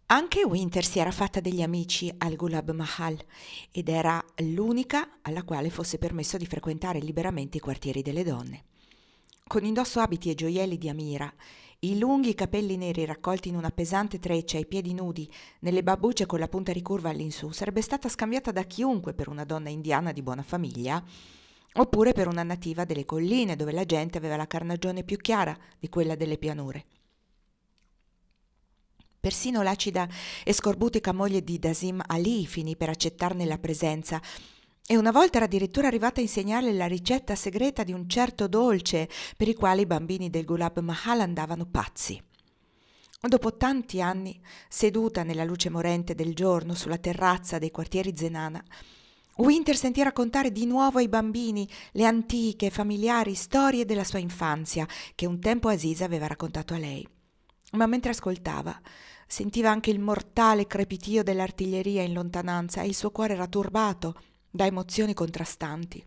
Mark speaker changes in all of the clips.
Speaker 1: Anche Winter si era fatta degli amici al Gulab Mahal ed era l'unica alla quale fosse permesso di frequentare liberamente i quartieri delle donne. Con indosso abiti e gioielli di Amira, i lunghi capelli neri raccolti in una pesante treccia e i piedi nudi, nelle babbucce con la punta ricurva all'insù, sarebbe stata scambiata da chiunque per una donna indiana di buona famiglia, oppure per una nativa delle colline dove la gente aveva la carnagione più chiara di quella delle pianure. Persino l'acida e scorbutica moglie di Dasim Ali finì per accettarne la presenza e una volta era addirittura arrivata a insegnarle la ricetta segreta di un certo dolce per il quale i bambini del Gulab Mahal andavano pazzi. Dopo tanti anni, seduta nella luce morente del giorno sulla terrazza dei quartieri Zenana, Winter sentì raccontare di nuovo ai bambini le antiche, familiari storie della sua infanzia che un tempo Aziz aveva raccontato a lei. Ma mentre ascoltava, sentiva anche il mortale crepitio dell'artiglieria in lontananza e il suo cuore era turbato da emozioni contrastanti.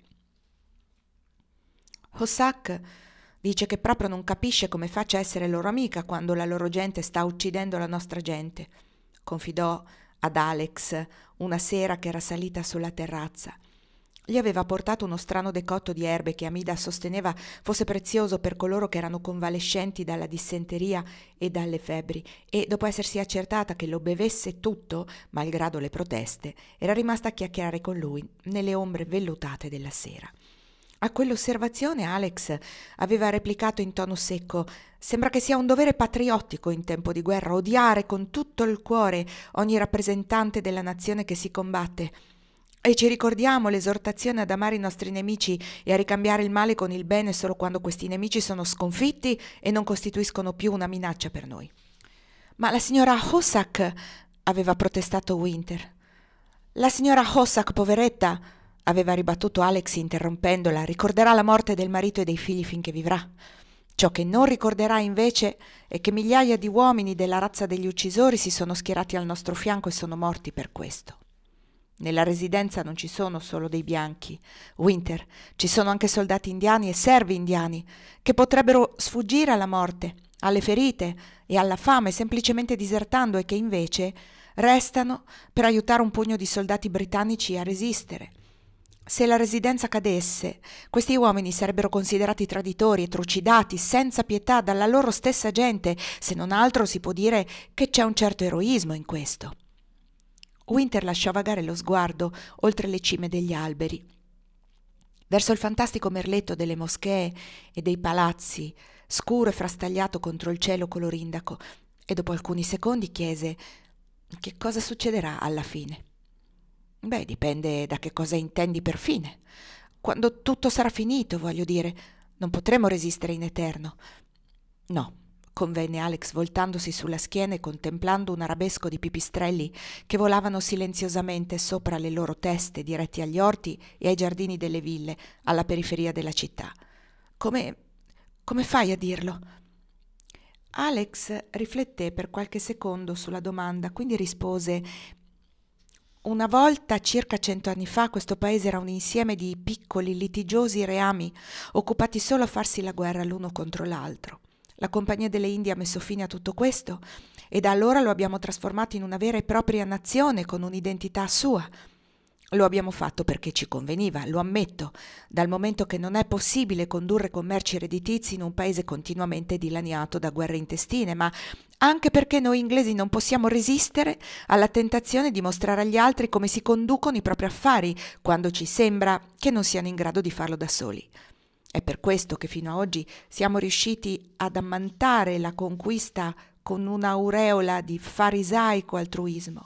Speaker 1: Hossak dice che proprio non capisce come faccia a essere loro amica quando la loro gente sta uccidendo la nostra gente, confidò ad Alex una sera che era salita sulla terrazza. Gli aveva portato uno strano decotto di erbe che Amida sosteneva fosse prezioso per coloro che erano convalescenti dalla dissenteria e dalle febbri, e dopo essersi accertata che lo bevesse tutto, malgrado le proteste, era rimasta a chiacchierare con lui nelle ombre vellutate della sera. A quell'osservazione Alex aveva replicato in tono secco: «Sembra che sia un dovere patriottico in tempo di guerra odiare con tutto il cuore ogni rappresentante della nazione che si combatte. E ci ricordiamo l'esortazione ad amare i nostri nemici e a ricambiare il male con il bene solo quando questi nemici sono sconfitti e non costituiscono più una minaccia per noi». «Ma la signora Hossak», aveva protestato Winter. «La signora Hossak, poveretta», aveva ribattuto Alex interrompendola, «ricorderà la morte del marito e dei figli finché vivrà. Ciò che non ricorderà invece è che migliaia di uomini della razza degli uccisori si sono schierati al nostro fianco e sono morti per questo. Nella residenza non ci sono solo dei bianchi, Winter, ci sono anche soldati indiani e servi indiani che potrebbero sfuggire alla morte, alle ferite e alla fame semplicemente disertando e che invece restano per aiutare un pugno di soldati britannici a resistere. Se la residenza cadesse, questi uomini sarebbero considerati traditori e trucidati senza pietà dalla loro stessa gente, se non altro si può dire che c'è un certo eroismo in questo». Winter lasciò vagare lo sguardo oltre le cime degli alberi, verso il fantastico merletto delle moschee e dei palazzi, scuro e frastagliato contro il cielo colorindaco, e dopo alcuni secondi chiese: «Che cosa succederà alla fine?» «Beh, dipende da che cosa intendi per fine. Quando tutto sarà finito, voglio dire, non potremo resistere in eterno». «No», convenne Alex voltandosi sulla schiena e contemplando un arabesco di pipistrelli che volavano silenziosamente sopra le loro teste diretti agli orti e ai giardini delle ville alla periferia della città. Come fai a dirlo?» Alex rifletté per qualche secondo sulla domanda, quindi rispose: «Una volta, circa 100 anni fa, questo paese era un insieme di piccoli, litigiosi reami, occupati solo a farsi la guerra l'uno contro l'altro. La Compagnia delle Indie ha messo fine a tutto questo e da allora lo abbiamo trasformato in una vera e propria nazione con un'identità sua. Lo abbiamo fatto perché ci conveniva, lo ammetto, dal momento che non è possibile condurre commerci redditizi in un paese continuamente dilaniato da guerre intestine, ma anche perché noi inglesi non possiamo resistere alla tentazione di mostrare agli altri come si conducono i propri affari quando ci sembra che non siano in grado di farlo da soli. È per questo che fino ad oggi siamo riusciti ad ammantare la conquista con un'aureola di farisaico altruismo.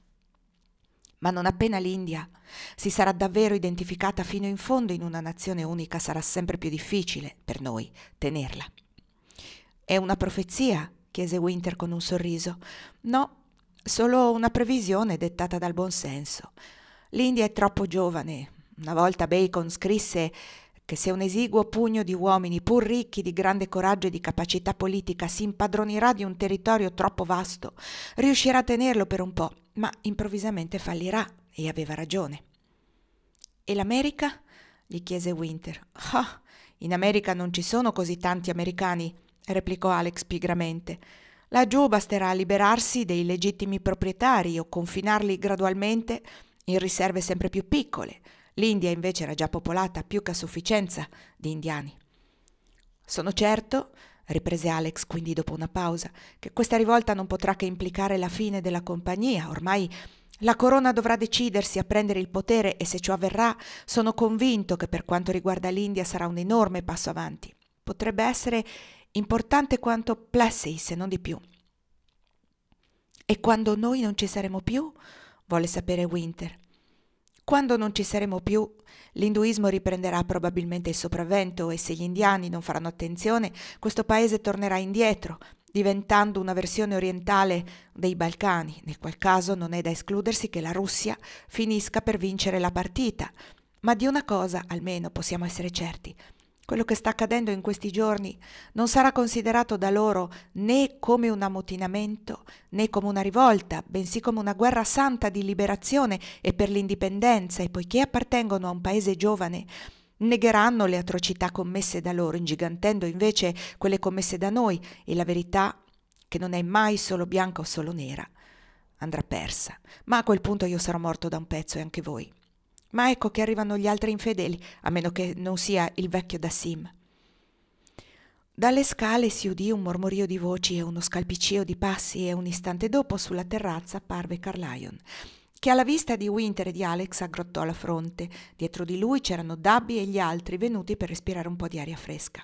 Speaker 1: Ma non appena l'India si sarà davvero identificata fino in fondo in una nazione unica, sarà sempre più difficile per noi tenerla». «È una profezia?» chiese Winter con un sorriso. «No, solo una previsione dettata dal buon senso. L'India è troppo giovane. Una volta Bacon scrisse che se un esiguo pugno di uomini, pur ricchi di grande coraggio e di capacità politica, si impadronirà di un territorio troppo vasto, riuscirà a tenerlo per un po', ma improvvisamente fallirà, e aveva ragione». «E l'America?» gli chiese Winter. «Ah, in America non ci sono così tanti americani», replicò Alex pigramente. Laggiù basterà liberarsi dei legittimi proprietari o confinarli gradualmente in riserve sempre più piccole. L'India invece era già popolata più che a sufficienza di indiani. Sono certo, riprese Alex quindi dopo una pausa, che questa rivolta non potrà che implicare la fine della compagnia. Ormai la corona dovrà decidersi a prendere il potere e se ciò avverrà sono convinto che per quanto riguarda l'India sarà un enorme passo avanti. Potrebbe essere importante quanto Plessey, se non di più. E quando noi non ci saremo più? Volle sapere Winter. Quando non ci saremo più, l'induismo riprenderà probabilmente il sopravvento e se gli indiani non faranno attenzione, questo paese tornerà indietro, diventando una versione orientale dei Balcani, nel qual caso non è da escludersi che la Russia finisca per vincere la partita. Ma di una cosa almeno possiamo essere certi. Quello che sta accadendo in questi giorni non sarà considerato da loro né come un ammutinamento né come una rivolta, bensì come una guerra santa di liberazione e per l'indipendenza, e poiché appartengono a un paese giovane, negheranno le atrocità commesse da loro, ingigantendo invece quelle commesse da noi, e la verità, che non è mai solo bianca o solo nera, andrà persa. Ma a quel punto io sarò morto da un pezzo e anche voi. Ma ecco che arrivano gli altri infedeli, a meno che non sia il vecchio Dassim. Dalle scale si udì un mormorio di voci e uno scalpiccio di passi e un istante dopo sulla terrazza apparve Carlyon, che alla vista di Winter e di Alex aggrottò la fronte. Dietro di lui c'erano Dabby e gli altri venuti per respirare un po' di aria fresca.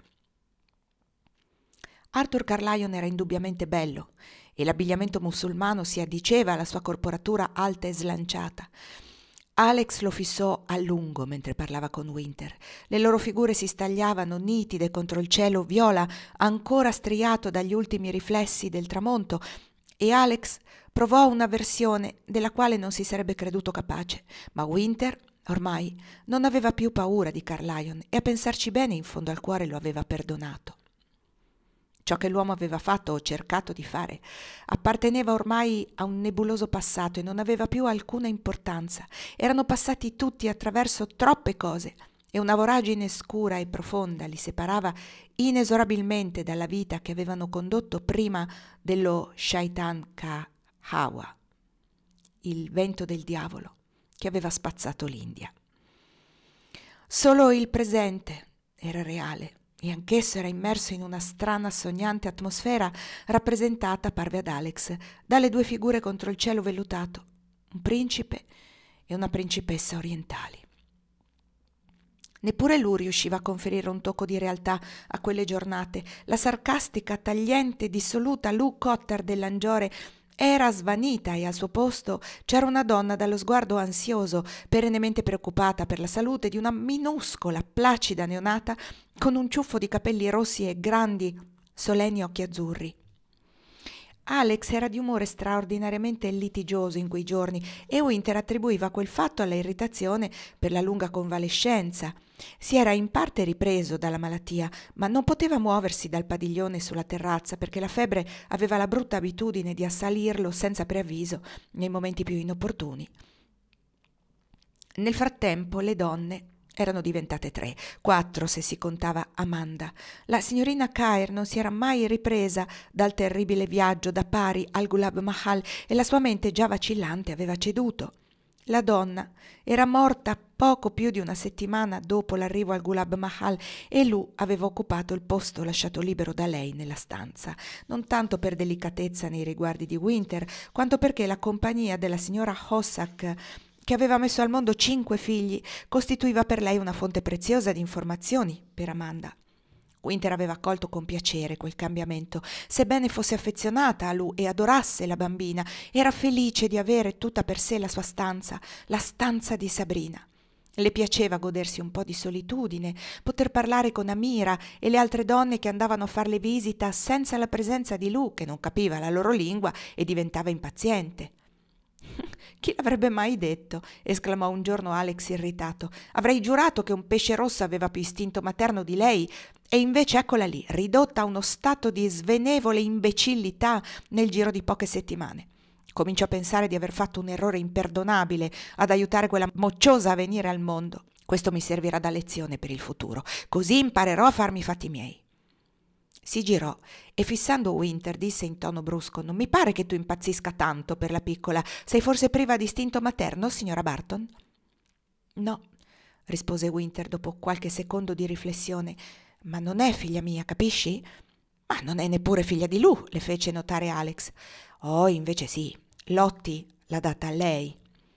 Speaker 1: Arthur Carlyon era indubbiamente bello e l'abbigliamento musulmano si addiceva alla sua corporatura alta e slanciata. Alex lo fissò a lungo mentre parlava con Winter. Le loro figure si stagliavano nitide contro il cielo viola ancora striato dagli ultimi riflessi del tramonto e Alex provò un'avversione della quale non si sarebbe creduto capace. Ma Winter ormai non aveva più paura di Carlyon e a pensarci bene in fondo al cuore lo aveva perdonato. Ciò che l'uomo aveva fatto o cercato di fare apparteneva ormai a un nebuloso passato e non aveva più alcuna importanza. Erano passati tutti attraverso troppe cose e una voragine scura e profonda li separava inesorabilmente dalla vita che avevano condotto prima dello Shaitan Ka Hawa, il vento del diavolo che aveva spazzato l'India. Solo il presente era reale e anch'esso era immerso in una strana sognante atmosfera rappresentata, parve ad Alex, dalle due figure contro il cielo vellutato, un principe e una principessa orientali. Neppure lui riusciva a conferire un tocco di realtà a quelle giornate. La sarcastica, tagliente, dissoluta Lou Cotter dell'Angiore era svanita e al suo posto c'era una donna dallo sguardo ansioso, perennemente preoccupata per la salute di una minuscola, placida neonata con un ciuffo di capelli rossi e grandi, solenni occhi azzurri. Alex era di umore straordinariamente litigioso in quei giorni e Winter attribuiva quel fatto alla irritazione per la lunga convalescenza. Si era in parte ripreso dalla malattia, ma non poteva muoversi dal padiglione sulla terrazza perché la febbre aveva la brutta abitudine di assalirlo senza preavviso nei momenti più inopportuni. Nel frattempo le donne erano diventate 3, 4 se si contava Amanda. La signorina Caer non si era mai ripresa dal terribile viaggio da Pari al Gulab Mahal e la sua mente già vacillante aveva ceduto. La donna era morta poco più di una settimana dopo l'arrivo al Gulab Mahal e Lou aveva occupato il posto lasciato libero da lei nella stanza, non tanto per delicatezza nei riguardi di Winter, quanto perché la compagnia della signora Hossack, che aveva messo al mondo 5 figli, costituiva per lei una fonte preziosa di informazioni per Amanda. Winter aveva accolto con piacere quel cambiamento, sebbene fosse affezionata a Lou e adorasse la bambina, era felice di avere tutta per sé la sua stanza, la stanza di Sabrina. Le piaceva godersi un po' di solitudine, poter parlare con Amira e le altre donne che andavano a farle visita senza la presenza di Lou, che non capiva la loro lingua e diventava impaziente. «Chi l'avrebbe mai detto?» esclamò un giorno Alex irritato. «Avrei giurato che un pesce rosso aveva più istinto materno di lei e invece eccola lì, ridotta a uno stato di svenevole imbecillità nel giro di poche settimane. Comincio a pensare di aver fatto un errore imperdonabile ad aiutare quella mocciosa a venire al mondo. Questo mi servirà da lezione per il futuro, così imparerò a farmi i fatti miei». Si girò e fissando Winter disse in tono brusco: «Non mi pare che tu impazzisca tanto per la piccola. Sei forse priva di istinto materno, signora Barton?» «No», rispose Winter dopo qualche secondo di riflessione, «ma non è figlia mia, capisci?» «Ma non è neppure figlia di Lou», le fece notare Alex. «Oh, invece sì, Lottie l'ha data a lei».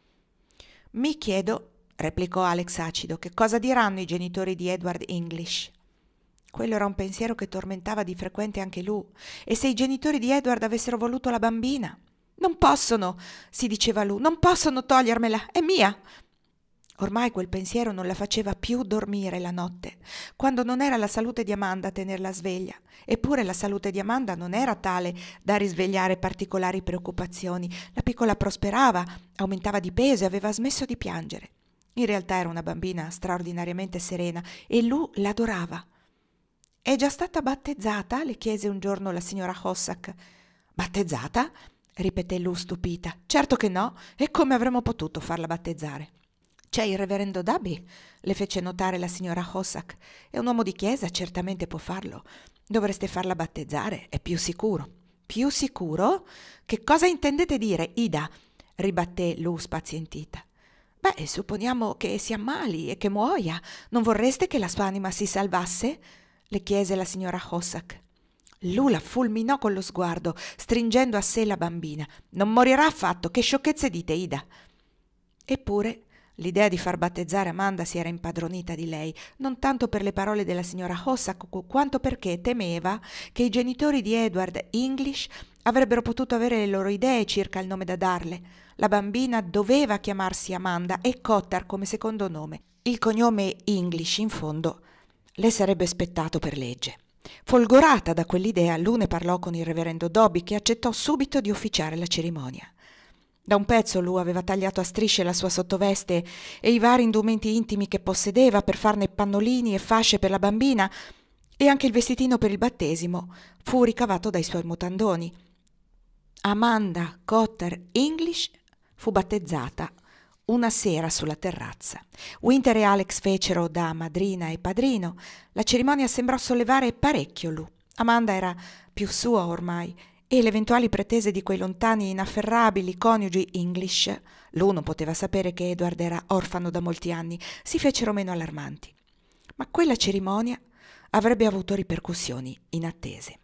Speaker 1: «Mi chiedo», replicò Alex acido, «che cosa diranno i genitori di Edward English?» Quello era un pensiero che tormentava di frequente anche Lou. E se i genitori di Edward avessero voluto la bambina? «Non possono», si diceva Lou, «non possono togliermela, è mia». Ormai quel pensiero non la faceva più dormire la notte, quando non era la salute di Amanda a tenerla sveglia. Eppure la salute di Amanda non era tale da risvegliare particolari preoccupazioni. La piccola prosperava, aumentava di peso e aveva smesso di piangere. In realtà era una bambina straordinariamente serena e Lou l'adorava. «È già stata battezzata?» le chiese un giorno la signora Hossack. «Battezzata?» ripeté Lou stupita. «Certo che no, e come avremmo potuto farla battezzare?» «C'è il reverendo Darby», le fece notare la signora Hossack. «È un uomo di chiesa, certamente può farlo. Dovreste farla battezzare, è più sicuro». «Più sicuro? Che cosa intendete dire, Ida?» ribatté Lou spazientita. «Beh, supponiamo che si ammali e che muoia. Non vorreste che la sua anima si salvasse?» le chiese la signora Hossack. Lou la fulminò con lo sguardo, stringendo a sé la bambina. «Non morirà affatto, che sciocchezze dite, Ida!» Eppure l'idea di far battezzare Amanda si era impadronita di lei, non tanto per le parole della signora Hossack, quanto perché temeva che i genitori di Edward English avrebbero potuto avere le loro idee circa il nome da darle. La bambina doveva chiamarsi Amanda e Cottar come secondo nome. Il cognome English, in fondo, le sarebbe spettato per legge. Folgorata da quell'idea, Lou ne parlò con il reverendo Dobby, che accettò subito di officiare la cerimonia. Da un pezzo Lou aveva tagliato a strisce la sua sottoveste e i vari indumenti intimi che possedeva per farne pannolini e fasce per la bambina, e anche il vestitino per il battesimo fu ricavato dai suoi mutandoni. Amanda Cottar English fu battezzata una sera sulla terrazza. Winter e Alex fecero da madrina e padrino. La cerimonia sembrò sollevare parecchio Lou. Amanda era più sua ormai e le eventuali pretese di quei lontani inafferrabili coniugi English, Lou non poteva sapere che Edward era orfano da molti anni, si fecero meno allarmanti. Ma quella cerimonia avrebbe avuto ripercussioni inattese.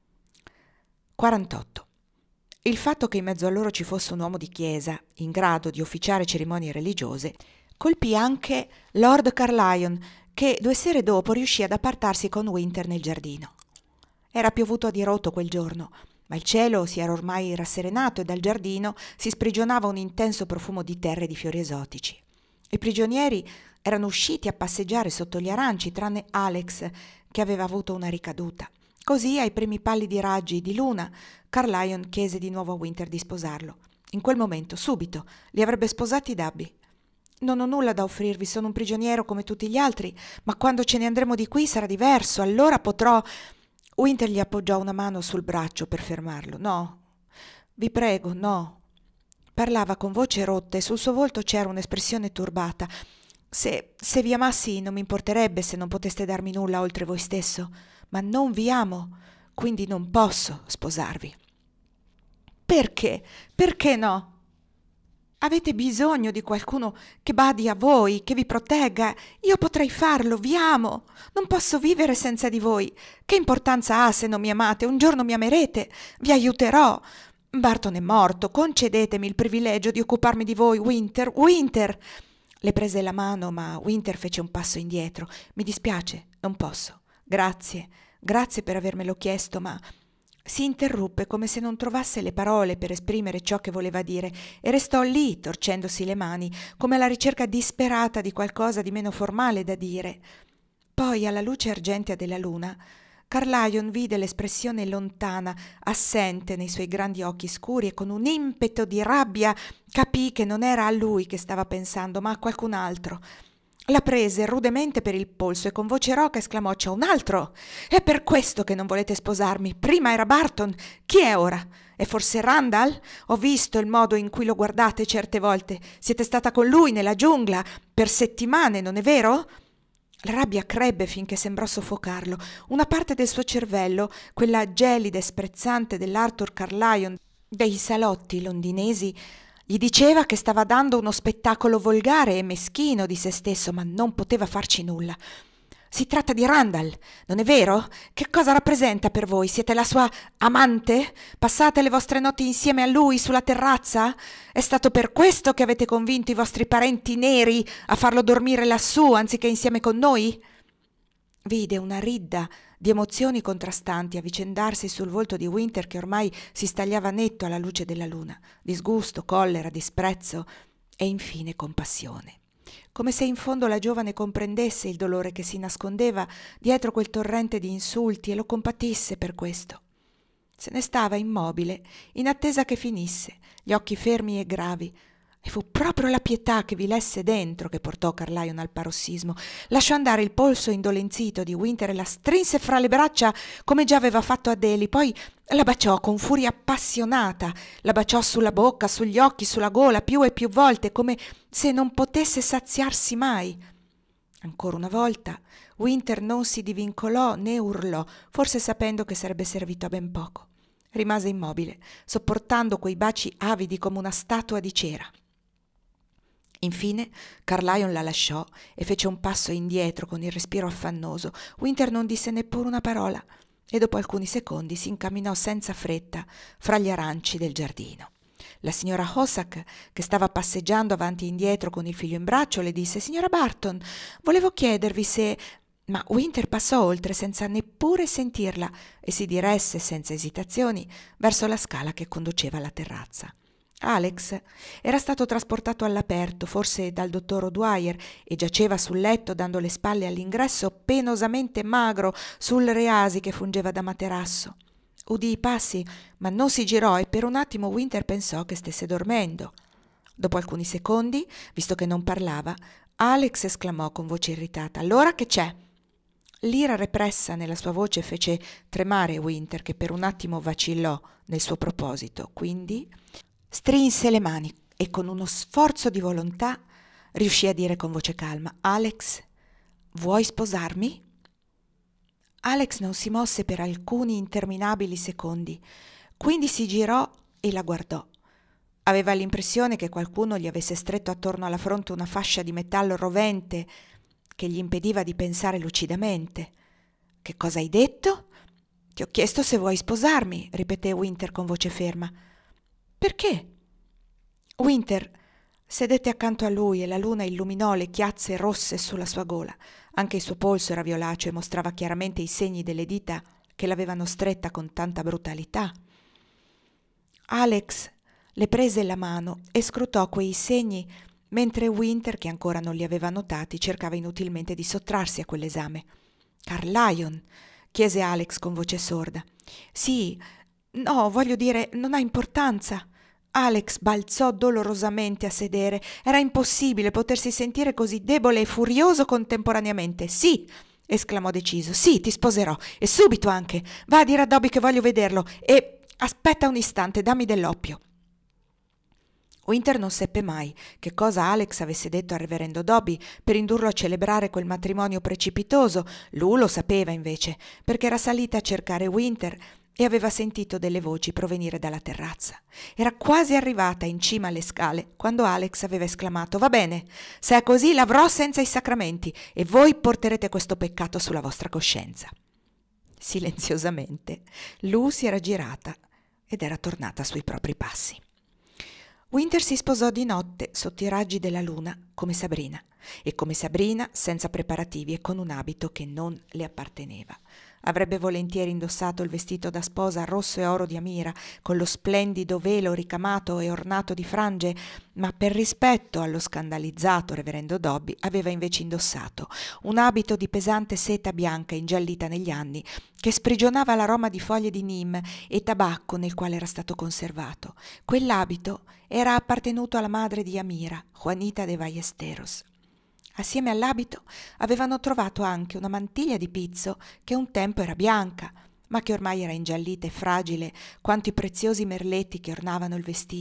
Speaker 1: 48. Il fatto che in mezzo a loro ci fosse un uomo di chiesa in grado di officiare cerimonie religiose colpì anche Lord Carlyon, che 2 sere dopo riuscì ad appartarsi con Winter nel giardino. Era piovuto a dirotto quel giorno, ma il cielo si era ormai rasserenato e dal giardino si sprigionava un intenso profumo di terre e di fiori esotici. I prigionieri erano usciti a passeggiare sotto gli aranci, tranne Alex, che aveva avuto una ricaduta. Così, ai primi pallidi raggi di luna, Carlyon chiese di nuovo a Winter di sposarlo. In quel momento, subito, li avrebbe sposati Darby. «Non ho nulla da offrirvi, sono un prigioniero come tutti gli altri, ma quando ce ne andremo di qui sarà diverso, allora potrò...» Winter gli appoggiò una mano sul braccio per fermarlo. «No, vi prego, no». Parlava con voce rotta e sul suo volto c'era un'espressione turbata. Se vi amassi non mi importerebbe se non poteste darmi nulla oltre voi stesso, ma non vi amo, quindi non posso sposarvi». «Perché? Perché no?» «Avete bisogno di qualcuno che badi a voi, che vi protegga. Io potrei farlo, vi amo. Non posso vivere senza di voi. Che importanza ha se non mi amate? Un giorno mi amerete, vi aiuterò. Barton è morto, concedetemi il privilegio di occuparmi di voi, Winter, Winter!» Le prese la mano, ma Winter fece un passo indietro. «Mi dispiace, non posso. Grazie, grazie per avermelo chiesto, ma...» Si interruppe come se non trovasse le parole per esprimere ciò che voleva dire e restò lì, torcendosi le mani, come alla ricerca disperata di qualcosa di meno formale da dire. Poi, alla luce argentea della luna, Carlyon vide l'espressione lontana, assente nei suoi grandi occhi scuri, e con un impeto di rabbia capì che non era a lui che stava pensando, ma a qualcun altro. La prese rudemente per il polso e con voce roca esclamò: «C'è un altro! È per questo che non volete sposarmi! Prima era Barton, chi è ora? È forse Randall? Ho visto il modo in cui lo guardate certe volte. Siete stata con lui nella giungla per settimane, non è vero?» La rabbia crebbe finché sembrò soffocarlo. Una parte del suo cervello, quella gelida e sprezzante dell'Arthur Carlyon dei salotti londinesi, gli diceva che stava dando uno spettacolo volgare e meschino di se stesso, ma non poteva farci nulla. Si tratta di Randall, non è vero? Che cosa rappresenta per voi? Siete la sua amante? Passate le vostre notti insieme a lui sulla terrazza? È stato per questo che avete convinto i vostri parenti neri a farlo dormire lassù anziché insieme con noi? Vide una ridda di emozioni contrastanti avvicendarsi sul volto di Winter, che ormai si stagliava netto alla luce della luna: disgusto, collera, disprezzo e infine compassione. Come se in fondo la giovane comprendesse il dolore che si nascondeva dietro quel torrente di insulti e lo compatisse per questo. Se ne stava immobile, in attesa che finisse, gli occhi fermi e gravi, e fu proprio la pietà che vi lesse dentro che portò Carlyon al parossismo. Lasciò andare il polso indolenzito di Winter e la strinse fra le braccia come già aveva fatto ad Eli, poi la baciò con furia appassionata, la baciò sulla bocca, sugli occhi, sulla gola, più e più volte, come se non potesse saziarsi mai. Ancora una volta Winter non si divincolò né urlò, forse sapendo che sarebbe servito a ben poco. Rimase immobile, sopportando quei baci avidi come una statua di cera. Infine Carlyon la lasciò e fece un passo indietro con il respiro affannoso. Winter non disse neppure una parola e dopo alcuni secondi si incamminò senza fretta fra gli aranci del giardino. La signora Hossack, che stava passeggiando avanti e indietro con il figlio in braccio, le disse: «Signora Barton, volevo chiedervi se…» Ma Winter passò oltre senza neppure sentirla e si diresse senza esitazioni verso la scala che conduceva alla terrazza. Alex era stato trasportato all'aperto, forse dal dottor O'Dwyer, e giaceva sul letto dando le spalle all'ingresso, penosamente magro sul reasi che fungeva da materasso. Udì i passi, ma non si girò e per un attimo Winter pensò che stesse dormendo. Dopo alcuni secondi, visto che non parlava, Alex esclamò con voce irritata: «Allora che c'è?» L'ira repressa nella sua voce fece tremare Winter, che per un attimo vacillò nel suo proposito. Quindi strinse le mani e con uno sforzo di volontà riuscì a dire con voce calma: «Alex, vuoi sposarmi?» Alex non si mosse per alcuni interminabili secondi, quindi si girò e la guardò. Aveva l'impressione che qualcuno gli avesse stretto attorno alla fronte una fascia di metallo rovente che gli impediva di pensare lucidamente. «Che cosa hai detto?» «Ti ho chiesto se vuoi sposarmi», ripeté Winter con voce ferma. «Perché?» Winter sedette accanto a lui e la luna illuminò le chiazze rosse sulla sua gola. Anche il suo polso era violaceo e mostrava chiaramente i segni delle dita che l'avevano stretta con tanta brutalità. Alex le prese la mano e scrutò quei segni mentre Winter, che ancora non li aveva notati, cercava inutilmente di sottrarsi a quell'esame. «Carlyon?» chiese Alex con voce sorda. «Sì, no, voglio dire, non ha importanza». Alex balzò dolorosamente a sedere. Era impossibile potersi sentire così debole e furioso contemporaneamente. «Sì!» esclamò deciso. «Sì, ti sposerò, e subito anche. Va a dire a Dobby che voglio vederlo, e aspetta un istante, dammi dell'oppio». Winter non seppe mai che cosa Alex avesse detto al reverendo Dobby per indurlo a celebrare quel matrimonio precipitoso. Lui lo sapeva invece, perché era salita a cercare Winter e aveva sentito delle voci provenire dalla terrazza. Era quasi arrivata in cima alle scale quando Alex aveva esclamato: «Va bene, se è così l'avrò senza i sacramenti e voi porterete questo peccato sulla vostra coscienza». Silenziosamente Lou si era girata ed era tornata sui propri passi. Winter si sposò di notte sotto i raggi della luna come Sabrina, e come Sabrina senza preparativi e con un abito che non le apparteneva. Avrebbe volentieri indossato il vestito da sposa rosso e oro di Amira, con lo splendido velo ricamato e ornato di frange, ma per rispetto allo scandalizzato reverendo Dobby aveva invece indossato un abito di pesante seta bianca ingiallita negli anni, che sprigionava l'aroma di foglie di neem e tabacco nel quale era stato conservato. Quell'abito era appartenuto alla madre di Amira, Juanita de Ballesteros. Assieme all'abito avevano trovato anche una mantiglia di pizzo che un tempo era bianca, ma che ormai era ingiallita e fragile quanto i preziosi merletti che ornavano il vestito.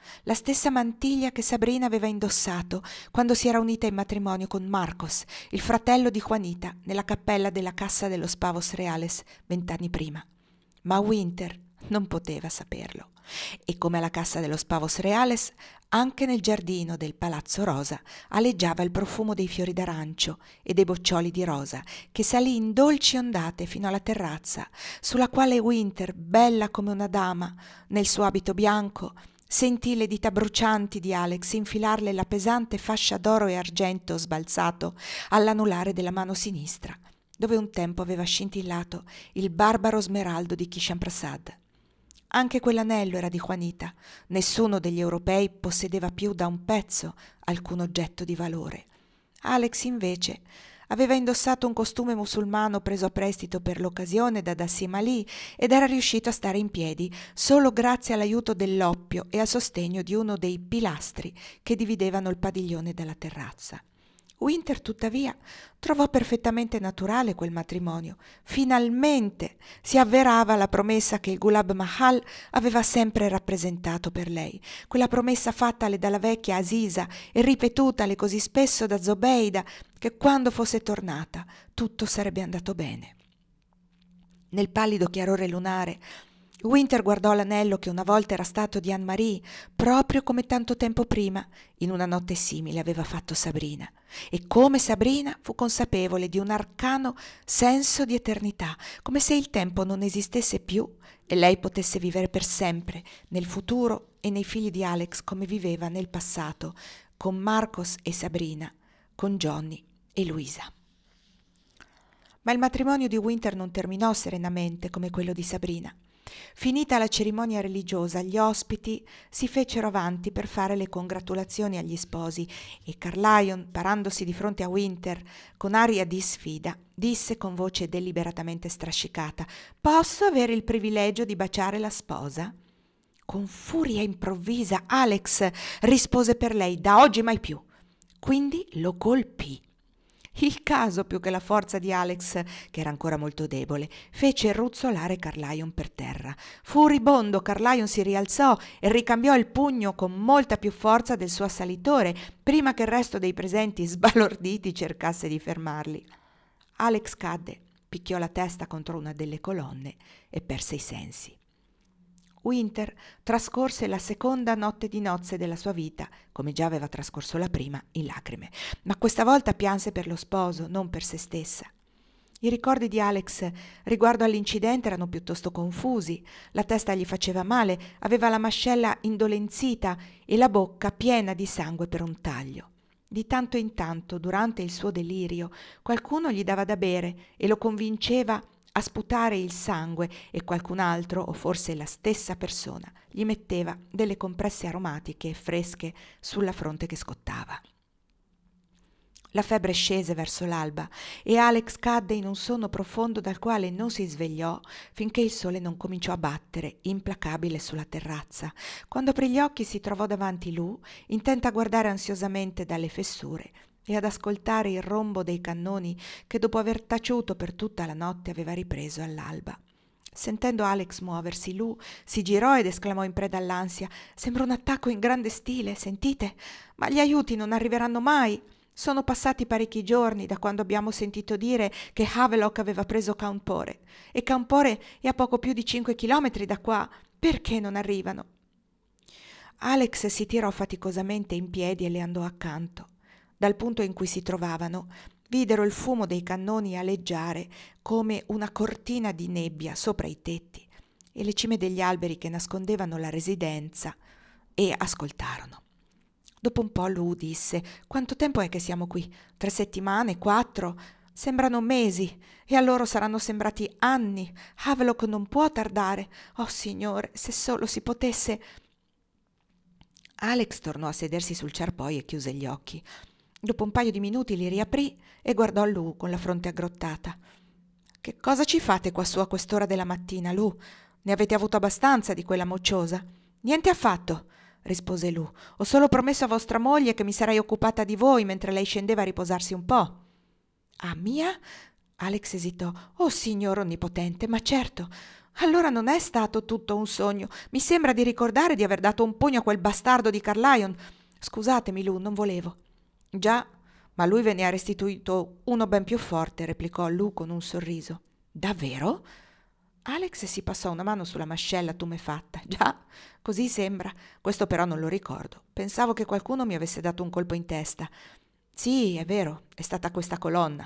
Speaker 1: la stessa mantiglia che Sabrina aveva indossato quando si era unita in matrimonio con Marcos, il fratello di Juanita, nella cappella della Casa de los Pavos Reales 20 anni prima. Ma Winter non poteva saperlo. E come alla Casa de los Pavos Reales, anche nel giardino del Palazzo Rosa aleggiava il profumo dei fiori d'arancio e dei boccioli di rosa che salì in dolci ondate fino alla terrazza, sulla quale Winter, bella come una dama, nel suo abito bianco, sentì le dita brucianti di Alex infilarle la pesante fascia d'oro e argento sbalzato all'anulare della mano sinistra, dove un tempo aveva scintillato il barbaro smeraldo di Kishan Prasad. Anche quell'anello era di Juanita. Nessuno degli europei possedeva più da un pezzo alcun oggetto di valore. Alex, invece, aveva indossato un costume musulmano preso a prestito per l'occasione da Dassim Ali ed era riuscito a stare in piedi solo grazie all'aiuto dell'oppio e al sostegno di uno dei pilastri che dividevano il padiglione dalla terrazza. Winter, tuttavia, trovò perfettamente naturale quel matrimonio. Finalmente si avverava la promessa che il Gulab Mahal aveva sempre rappresentato per lei, quella promessa fattale dalla vecchia Aziza e ripetutale così spesso da Zobeida, che quando fosse tornata tutto sarebbe andato bene. Nel pallido chiarore lunare, Winter guardò l'anello che una volta era stato di Anne-Marie, proprio come tanto tempo prima, in una notte simile, aveva fatto Sabrina. E come Sabrina fu consapevole di un arcano senso di eternità, come se il tempo non esistesse più e lei potesse vivere per sempre nel futuro e nei figli di Alex come viveva nel passato, con Marcos e Sabrina, con Johnny e Luisa. Ma il matrimonio di Winter non terminò serenamente come quello di Sabrina. Finita la cerimonia religiosa, gli ospiti si fecero avanti per fare le congratulazioni agli sposi e Caerlyon, parandosi di fronte a Winter con aria di sfida, disse con voce deliberatamente strascicata: «Posso avere il privilegio di baciare la sposa?» Con furia improvvisa Alex rispose per lei: «Da oggi mai più!» Quindi lo colpì. Il caso, più che la forza di Alex, che era ancora molto debole, fece ruzzolare Caerlyon per terra. Furibondo, Caerlyon si rialzò e ricambiò il pugno con molta più forza del suo assalitore, prima che il resto dei presenti, sbalorditi, cercasse di fermarli. Alex cadde, picchiò la testa contro una delle colonne e perse i sensi. Winter trascorse la seconda notte di nozze della sua vita, come già aveva trascorso la prima, in lacrime, ma questa volta pianse per lo sposo, non per se stessa. I ricordi di Alex riguardo all'incidente erano piuttosto confusi, la testa gli faceva male, aveva la mascella indolenzita e la bocca piena di sangue per un taglio. Di tanto in tanto, durante il suo delirio, qualcuno gli dava da bere e lo convinceva a sputare il sangue e qualcun altro, o forse la stessa persona, gli metteva delle compresse aromatiche e fresche sulla fronte che scottava. La febbre scese verso l'alba e Alex cadde in un sonno profondo dal quale non si svegliò finché il sole non cominciò a battere, implacabile, sulla terrazza. Quando aprì gli occhi si trovò davanti Lou, intenta a guardare ansiosamente dalle fessure e ad ascoltare il rombo dei cannoni che dopo aver taciuto per tutta la notte aveva ripreso all'alba. Sentendo Alex muoversi, Lou si girò ed esclamò in preda all'ansia: «Sembra un attacco in grande stile, sentite? Ma gli aiuti non arriveranno mai! Sono passati parecchi giorni da quando abbiamo sentito dire che Havelock aveva preso Cawnpore e Cawnpore è a poco più di 5 chilometri da qua. Perché non arrivano?» Alex si tirò faticosamente in piedi e le andò accanto. Dal punto in cui si trovavano, videro il fumo dei cannoni aleggiare come una cortina di nebbia sopra i tetti e le cime degli alberi che nascondevano la residenza, e ascoltarono. Dopo un po' Lou disse: «Quanto tempo è che siamo qui? 3 settimane? 4? Sembrano mesi, e a loro saranno sembrati anni. Havelock non può tardare. Oh Signore, se solo si potesse!» Alex tornò a sedersi sul ciarpoi e chiuse gli occhi. Dopo un paio di minuti li riaprì e guardò Lou con la fronte aggrottata. «Che cosa ci fate qua su a quest'ora della mattina, Lou? Ne avete avuto abbastanza di quella mocciosa?» «Niente affatto», rispose Lou. «Ho solo promesso a vostra moglie che mi sarei occupata di voi mentre lei scendeva a riposarsi un po'». «Ah, mia?» Alex esitò. «Oh, signor onnipotente, ma certo, Allora non è stato tutto un sogno. Mi sembra di ricordare di aver dato un pugno a quel bastardo di Carlion. Scusatemi, Lou, non volevo. Già, ma lui ve ne ha restituito uno ben più forte, replicò Lou con un sorriso. Davvero? Alex si passò una mano sulla mascella tumefatta. Già, così sembra. Questo però non lo ricordo. Pensavo che qualcuno mi avesse dato un colpo in testa. Sì, è vero, è stata questa colonna.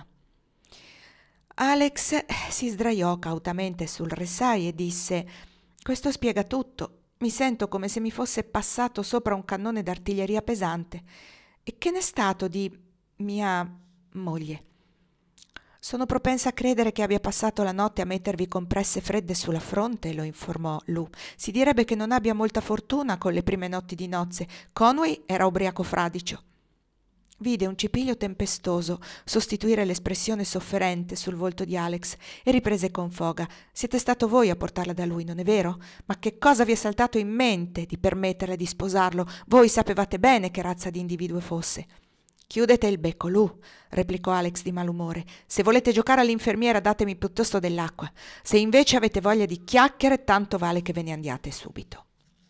Speaker 1: Alex si sdraiò cautamente sul resai e disse: «Questo spiega tutto. Mi sento come se mi fosse passato sopra un cannone d'artiglieria pesante. E che n'è stato di mia moglie?» «Sono propensa a credere che abbia passato la notte a mettervi compresse fredde sulla fronte», lo informò Lou. «Si direbbe che non abbia molta fortuna con le prime notti di nozze. Conway era ubriaco fradicio». Vide un cipiglio tempestoso sostituire l'espressione sofferente sul volto di Alex e riprese con foga: «Siete stato voi a portarla da lui, non è vero? Ma che cosa vi è saltato in mente di permetterle di sposarlo? Voi sapevate bene che razza di individuo fosse». «Chiudete il becco, Lou», replicò Alex di malumore. «Se volete giocare all'infermiera datemi piuttosto dell'acqua. Se invece avete voglia di chiacchiere, tanto vale che ve ne andiate subito».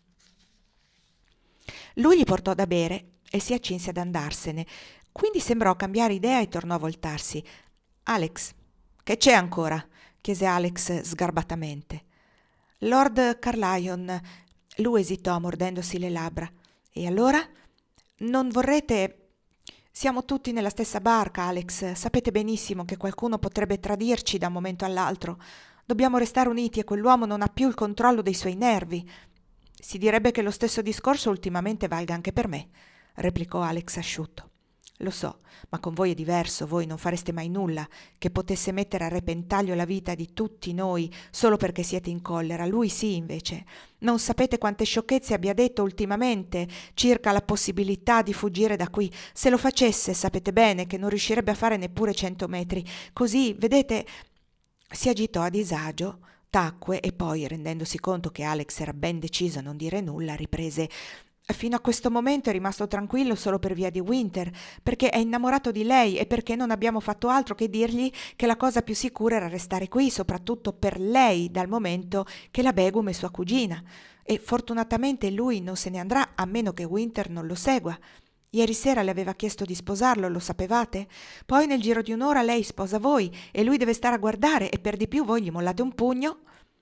Speaker 1: Lui gli portò da bere e si accinse ad andarsene, quindi sembrò cambiare idea e tornò a voltarsi. «Alex, che c'è ancora?» chiese Alex sgarbatamente. «Lord Carlion», lui esitò mordendosi le labbra. «E allora? Non vorrete...» «Siamo tutti nella stessa barca, Alex. Sapete benissimo che qualcuno potrebbe tradirci da un momento all'altro. Dobbiamo restare uniti e quell'uomo non ha più il controllo dei suoi nervi». «Si direbbe che lo stesso discorso ultimamente valga anche per me», replicò Alex asciutto. «Lo so, ma con voi è diverso. Voi non fareste mai nulla che potesse mettere a repentaglio la vita di tutti noi solo perché siete in collera. Lui sì, invece. Non sapete quante sciocchezze abbia detto ultimamente circa la possibilità di fuggire da qui. Se lo facesse, sapete bene che non riuscirebbe a fare neppure 100 metri. Così, vedete...» Si agitò a disagio, tacque e poi, rendendosi conto che Alex era ben deciso a non dire nulla, riprese: «Fino a questo momento è rimasto tranquillo solo per via di Winter, perché è innamorato di lei e perché non abbiamo fatto altro che dirgli che la cosa più sicura era restare qui, soprattutto per lei, dal momento che la Begum è sua cugina. E fortunatamente lui non se ne andrà a meno che Winter non lo segua. Ieri sera le aveva chiesto di sposarlo, lo sapevate? Poi nel giro di un'ora lei sposa voi e lui deve stare a guardare e per di più voi gli mollate un pugno?»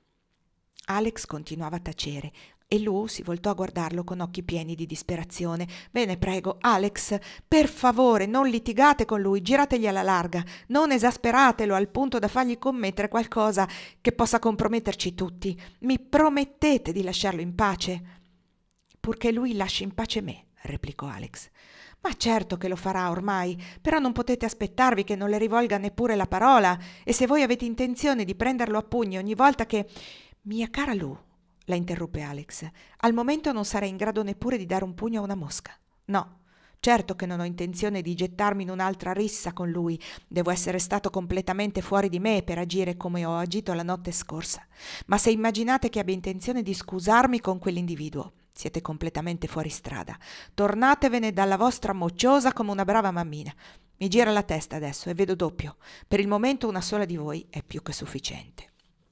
Speaker 1: Alex continuava a tacere e Lou si voltò a guardarlo con occhi pieni di disperazione. «Ve ne prego, Alex, per favore, non litigate con lui, girategli alla larga, non esasperatelo al punto da fargli commettere qualcosa che possa comprometterci tutti. Mi promettete di lasciarlo in pace?» «Purché lui lasci in pace me», replicò Alex. «Ma certo che lo farà ormai, però non potete aspettarvi che non le rivolga neppure la parola, e se voi avete intenzione di prenderlo a pugni ogni volta che...» «Mia cara Lou», la interruppe Alex, «al momento non sarei in grado neppure di dare un pugno a una mosca. No, certo che non ho intenzione di gettarmi in un'altra rissa con lui. Devo essere stato completamente fuori di me per agire come ho agito la notte scorsa. Ma se immaginate che abbia intenzione di scusarmi con quell'individuo, siete completamente fuori strada. Tornatevene dalla vostra mocciosa come una brava mammina. Mi gira la testa adesso e vedo doppio. Per il momento una sola di voi è più che sufficiente».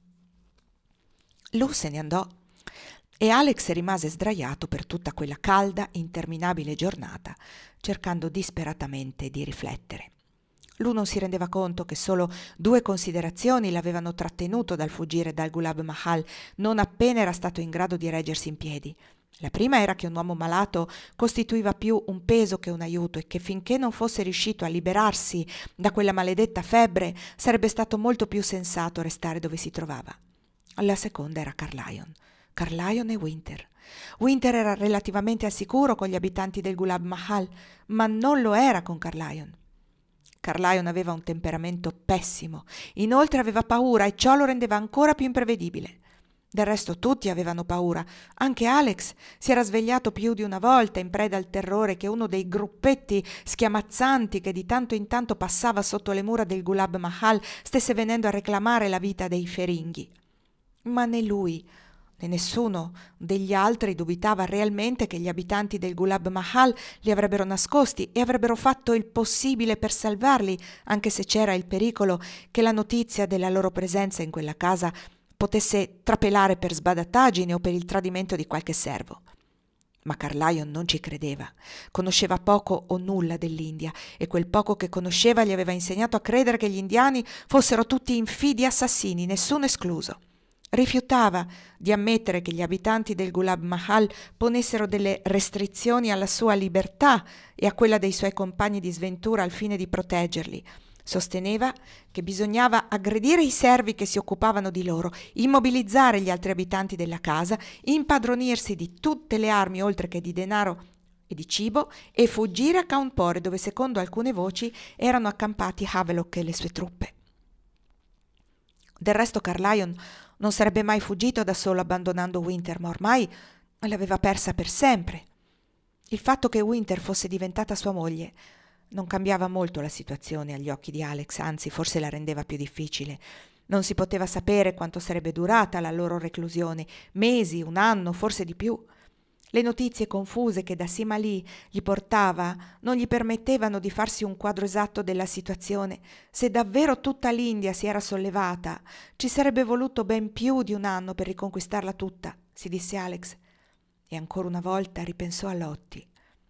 Speaker 1: Lou se ne andò e Alex rimase sdraiato per tutta quella calda, interminabile giornata, cercando disperatamente di riflettere. Lou non si rendeva conto che solo 2 considerazioni l'avevano trattenuto dal fuggire dal Gulab Mahal non appena era stato in grado di reggersi in piedi. La prima era che un uomo malato costituiva più un peso che un aiuto e che finché non fosse riuscito a liberarsi da quella maledetta febbre sarebbe stato molto più sensato restare dove si trovava. La seconda era Carlion e Winter. Winter era relativamente al sicuro con gli abitanti del Gulab Mahal, ma non lo era con Carlion. Carlion aveva un temperamento pessimo, inoltre aveva paura e ciò lo rendeva ancora più imprevedibile. Del resto tutti avevano paura, anche Alex si era svegliato più di una volta in preda al terrore che uno dei gruppetti schiamazzanti che di tanto in tanto passava sotto le mura del Gulab Mahal stesse venendo a reclamare la vita dei feringhi. Ma né lui né nessuno degli altri dubitava realmente che gli abitanti del Gulab Mahal li avrebbero nascosti e avrebbero fatto il possibile per salvarli, anche se c'era il pericolo che la notizia della loro presenza in quella casa potesse trapelare per sbadattaggine o per il tradimento di qualche servo. Ma Carlion non ci credeva. Conosceva poco o nulla dell'India e quel poco che conosceva gli aveva insegnato a credere che gli indiani fossero tutti infidi assassini, nessuno escluso. Rifiutava di ammettere che gli abitanti del Gulab Mahal ponessero delle restrizioni alla sua libertà e a quella dei suoi compagni di sventura al fine di proteggerli. Sosteneva che bisognava aggredire i servi che si occupavano di loro, immobilizzare gli altri abitanti della casa, impadronirsi di tutte le armi oltre che di denaro e di cibo e fuggire a Cawnpore, dove secondo alcune voci erano accampati Havelock e le sue truppe. Del resto Carlion non sarebbe mai fuggito da solo abbandonando Winter, ma ormai l'aveva persa per sempre. Il fatto che Winter fosse diventata sua moglie non cambiava molto la situazione agli occhi di Alex, anzi forse la rendeva più difficile. Non si poteva sapere quanto sarebbe durata la loro reclusione, mesi, un anno, forse di più. Le notizie confuse che da Simali gli portava non gli permettevano di farsi un quadro esatto della situazione. Se davvero tutta l'India si era sollevata, ci sarebbe voluto ben più di un anno per riconquistarla tutta, si disse Alex. E ancora una volta ripensò a Lottie.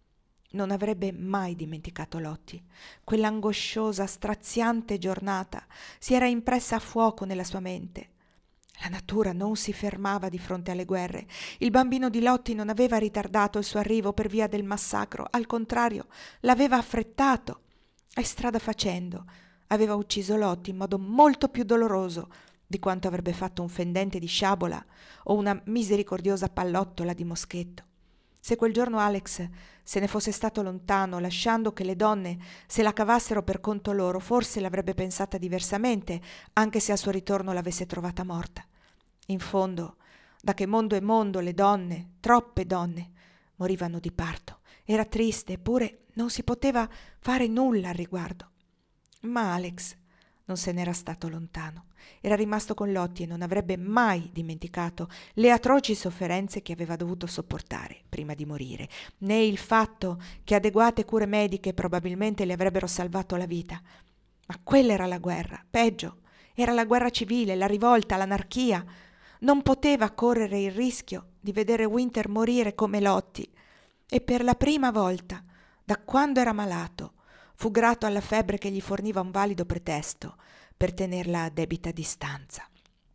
Speaker 1: Non avrebbe mai dimenticato Lottie. Quell'angosciosa, straziante giornata si era impressa a fuoco nella sua mente. La natura non si fermava di fronte alle guerre. Il bambino di Lottie non aveva ritardato il suo arrivo per via del massacro, al contrario, l'aveva affrettato. E strada facendo, aveva ucciso Lottie in modo molto più doloroso di quanto avrebbe fatto un fendente di sciabola o una misericordiosa pallottola di moschetto. Se quel giorno Alex se ne fosse stato lontano, lasciando che le donne se la cavassero per conto loro, forse l'avrebbe pensata diversamente, anche se al suo ritorno l'avesse trovata morta. In fondo, da che mondo è mondo, le donne, troppe donne, morivano di parto. Era triste, eppure non si poteva fare nulla al riguardo. Ma Alex non se n'era stato lontano. Era rimasto con Lottie e non avrebbe mai dimenticato le atroci sofferenze che aveva dovuto sopportare prima di morire, né il fatto che adeguate cure mediche probabilmente le avrebbero salvato la vita. Ma quella era la guerra, peggio, era la guerra civile, la rivolta, l'anarchia. Non poteva correre il rischio di vedere Winter morire come Lottie. E per la prima volta, da quando era malato, fu grato alla febbre che gli forniva un valido pretesto per tenerla a debita distanza.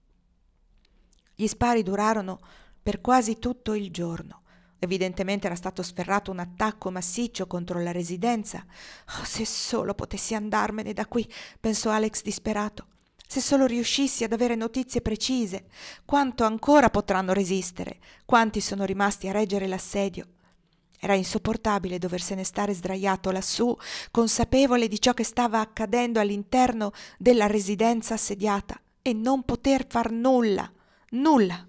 Speaker 1: Gli spari durarono per quasi tutto il giorno. Evidentemente era stato sferrato un attacco massiccio contro la residenza. Oh, se solo potessi andarmene da qui, pensò Alex disperato. Se solo riuscissi ad avere notizie precise. Quanto ancora potranno resistere? Quanti sono rimasti a reggere l'assedio? Era insopportabile doversene stare sdraiato lassù, consapevole di ciò che stava accadendo all'interno della residenza assediata e non poter far nulla, nulla.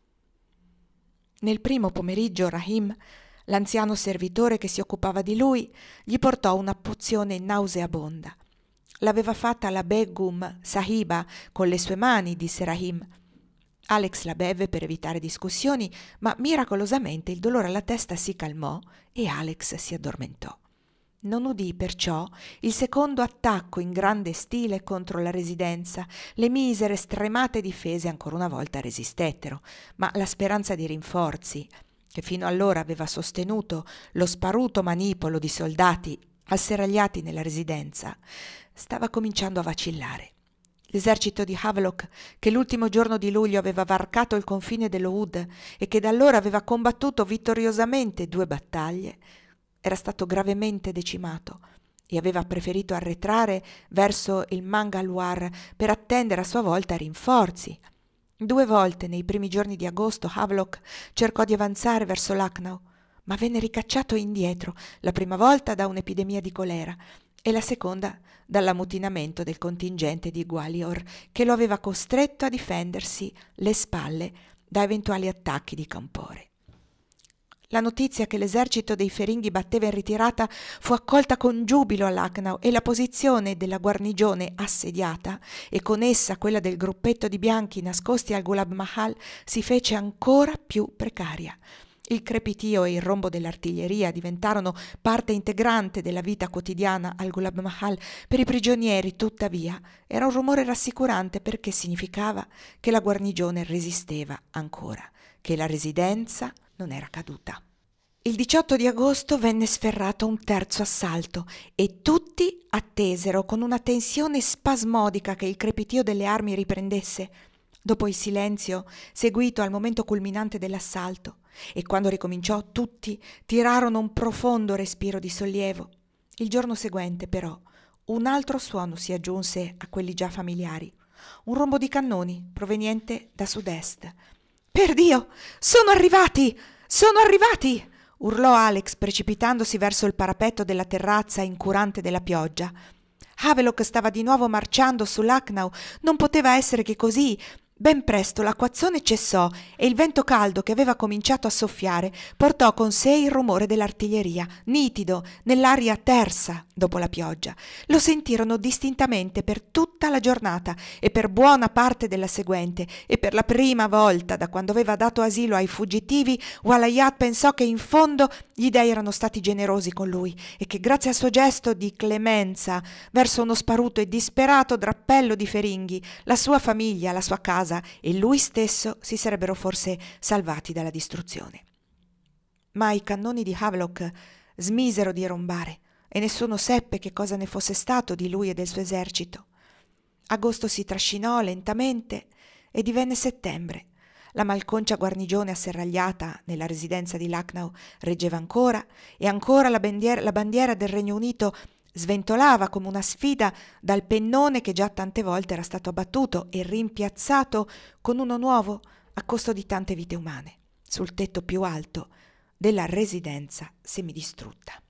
Speaker 1: Nel primo pomeriggio Rahim, l'anziano servitore che si occupava di lui, gli portò una pozione nauseabonda. L'aveva fatta la Begum Sahiba con le sue mani, disse Rahim. Alex la beve per evitare discussioni, ma miracolosamente il dolore alla testa si calmò e Alex si addormentò. Non udì perciò il secondo attacco in grande stile contro la residenza. Le misere, stremate difese ancora una volta resistettero, ma la speranza di rinforzi, che fino allora aveva sostenuto lo sparuto manipolo di soldati asserragliati nella residenza, stava cominciando a vacillare. L'esercito di Havelock, che l'ultimo giorno di luglio aveva varcato il confine dello Oud e che da allora aveva combattuto vittoriosamente 2 battaglie, era stato gravemente decimato e aveva preferito arretrare verso il Mangalwar per attendere a sua volta rinforzi. 2 volte nei primi giorni di agosto Havelock cercò di avanzare verso Lucknow, ma venne ricacciato indietro, la prima volta da un'epidemia di colera e la seconda dall'ammutinamento del contingente di Gwalior, che lo aveva costretto a difendersi le spalle da eventuali attacchi di Cawnpore. La notizia che l'esercito dei Feringhi batteva in ritirata fu accolta con giubilo a Lucknow e la posizione della guarnigione assediata, e con essa quella del gruppetto di bianchi nascosti al Gulab Mahal, si fece ancora più precaria. Il crepitio e il rombo dell'artiglieria diventarono parte integrante della vita quotidiana al Ghulam Mahal. Per i prigionieri, tuttavia, era un rumore rassicurante perché significava che la guarnigione resisteva ancora, che la residenza non era caduta. Il 18 di agosto venne sferrato un terzo assalto e tutti attesero con una tensione spasmodica che il crepitio delle armi riprendesse. Dopo il silenzio seguito al momento culminante dell'assalto, e quando ricominciò tutti tirarono un profondo respiro di sollievo. Il giorno seguente, però, un altro suono si aggiunse a quelli già familiari, un rombo di cannoni proveniente da sud-est. «Perdio! Sono arrivati! Sono arrivati!» urlò Alex, precipitandosi verso il parapetto della terrazza incurante della pioggia. Havelock stava di nuovo marciando su Lucknow. Non poteva essere che così. Ben presto l'acquazzone cessò e il vento caldo che aveva cominciato a soffiare portò con sé il rumore dell'artiglieria, nitido, nell'aria tersa dopo la pioggia. Lo sentirono distintamente per tutta la giornata e per buona parte della seguente, e per la prima volta da quando aveva dato asilo ai fuggitivi, Walayat pensò che in fondo gli dei erano stati generosi con lui e che grazie al suo gesto di clemenza verso uno sparuto e disperato drappello di Feringhi, la sua famiglia, la sua casa e lui stesso si sarebbero forse salvati dalla distruzione. Ma i cannoni di Havelock smisero di rombare e nessuno seppe che cosa ne fosse stato di lui e del suo esercito. Agosto si trascinò lentamente e divenne settembre. La malconcia guarnigione asserragliata nella residenza di Lucknow reggeva ancora, e ancora la bandiera del Regno Unito sventolava come una sfida dal pennone che già tante volte era stato abbattuto e rimpiazzato con uno nuovo a costo di tante vite umane, sul tetto più alto della residenza semidistrutta.